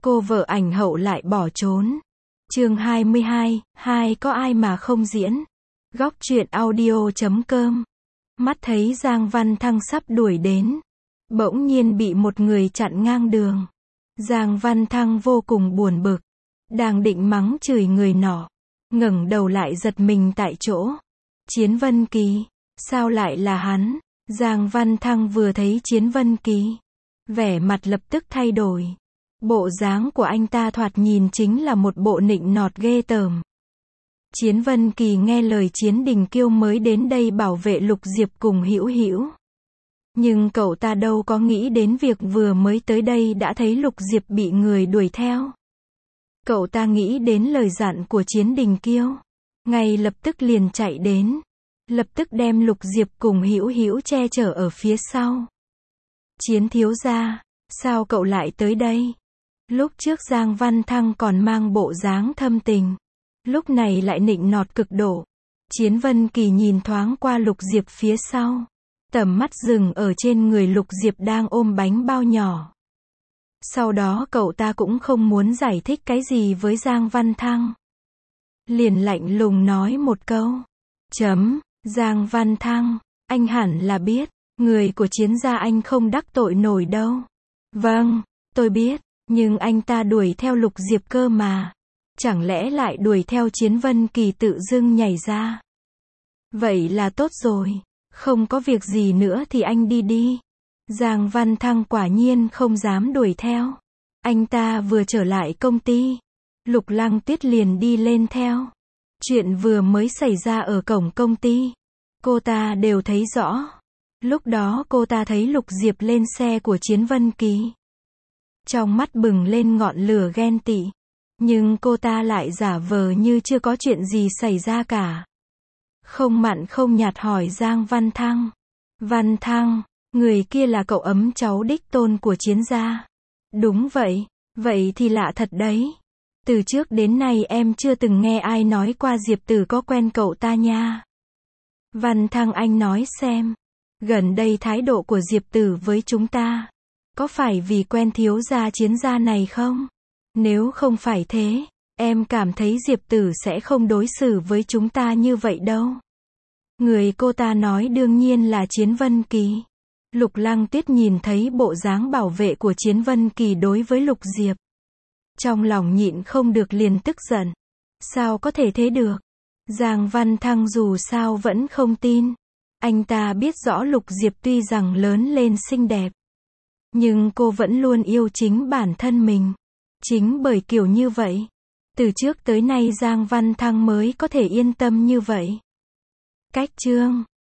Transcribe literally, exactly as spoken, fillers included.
cô vợ ảnh hậu lại bỏ trốn. Chương hai mươi hai, hai có ai mà không diễn. Góc truyện audio chấm com. Mắt thấy Giang Văn Thăng sắp đuổi đến, bỗng nhiên bị một người chặn ngang đường. Giang Văn Thăng vô cùng buồn bực, đang định mắng chửi người nọ, ngẩng đầu lại giật mình tại chỗ. Chiến Vân Kỳ, sao lại là hắn? Giang Văn Thăng vừa thấy Chiến Vân Kỳ, vẻ mặt lập tức thay đổi. Bộ dáng của anh ta thoạt nhìn chính là một bộ nịnh nọt ghê tởm. Chiến Vân Kỳ nghe lời Chiến Đình Kiêu mới đến đây bảo vệ Lục Diệp cùng Hữu Hữu. Nhưng cậu ta đâu có nghĩ đến việc vừa mới tới đây đã thấy Lục Diệp bị người đuổi theo. Cậu ta nghĩ đến lời dặn của Chiến Đình Kiêu, ngay lập tức liền chạy đến, lập tức đem Lục Diệp cùng Hữu Hữu che chở ở phía sau. Chiến thiếu gia, sao cậu lại tới đây? Lúc trước Giang Văn Thăng còn mang bộ dáng thâm tình, lúc này lại nịnh nọt cực độ. Chiến Vân Kỳ nhìn thoáng qua Lục Diệp phía sau, tầm mắt dừng ở trên người Lục Diệp đang ôm bánh bao nhỏ. Sau đó cậu ta cũng không muốn giải thích cái gì với Giang Văn Thăng, liền lạnh lùng nói một câu. Chấm, Giang Văn Thăng, anh hẳn là biết, người của Chiến gia anh không đắc tội nổi đâu. Vâng, tôi biết, nhưng anh ta đuổi theo Lục Diệp cơ mà. Chẳng lẽ lại đuổi theo Chiến Vân Kỳ tự dưng nhảy ra? Vậy là tốt rồi, không có việc gì nữa thì anh đi đi. Giang Văn Thăng quả nhiên không dám đuổi theo. Anh ta vừa trở lại công ty, Lục Lăng Tuyết liền đi lên theo. Chuyện vừa mới xảy ra ở cổng công ty, cô ta đều thấy rõ. Lúc đó cô ta thấy Lục Diệp lên xe của Chiến Vân Kỳ, trong mắt bừng lên ngọn lửa ghen tị. Nhưng cô ta lại giả vờ như chưa có chuyện gì xảy ra cả. Không mặn không nhạt hỏi Giang Văn Thăng. Văn Thăng, người kia là cậu ấm cháu đích tôn của Chiến gia. Đúng vậy, vậy thì lạ thật đấy. Từ trước đến nay em chưa từng nghe ai nói qua Diệp Tử có quen cậu ta nha. Văn Thăng anh nói xem, gần đây thái độ của Diệp Tử với chúng ta, có phải vì quen thiếu gia Chiến gia này không? Nếu không phải thế, em cảm thấy Diệp Tử sẽ không đối xử với chúng ta như vậy đâu. Người cô ta nói đương nhiên là Chiến Vân Kỳ. Lục Lăng Tuyết nhìn thấy bộ dáng bảo vệ của Chiến Vân Kỳ đối với Lục Diệp, trong lòng nhịn không được liền tức giận. Sao có thể thế được? Giang Văn Thăng dù sao vẫn không tin. Anh ta biết rõ Lục Diệp tuy rằng lớn lên xinh đẹp, nhưng cô vẫn luôn yêu chính bản thân mình. Chính bởi kiểu như vậy, từ trước tới nay Giang Văn Thăng mới có thể yên tâm như vậy. Cách chương